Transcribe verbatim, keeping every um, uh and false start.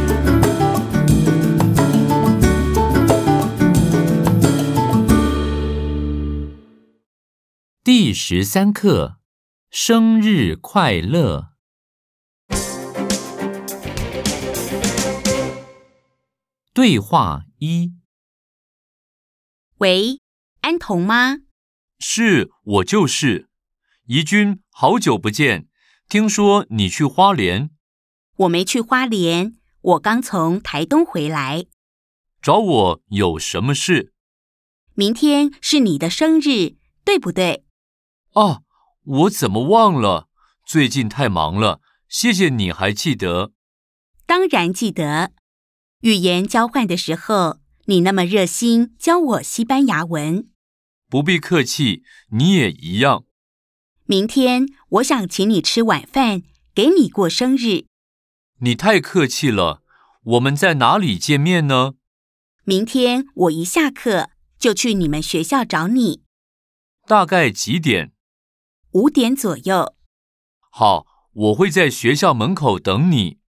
第十三课，生日快乐。对话一： 喂，安童吗？ 是，我就是。怡君，好久不见，听说你去花莲。 我没去花莲，我刚从台东回来。 找我有什么事？ 明天是你的生日，对不对？ 啊，我怎么忘了？最近太忙了，谢谢你还记得。 当然记得。语言交换的时候，你那么热心教我西班牙文。 不必客气，你也一样。 明天我想请你吃晚饭，给你过生日。 你太客气了，我们在哪里见面呢？ 明天我一下课就去你们学校找你。 大概几点？ 五点左右。 好，我会在学校门口等你。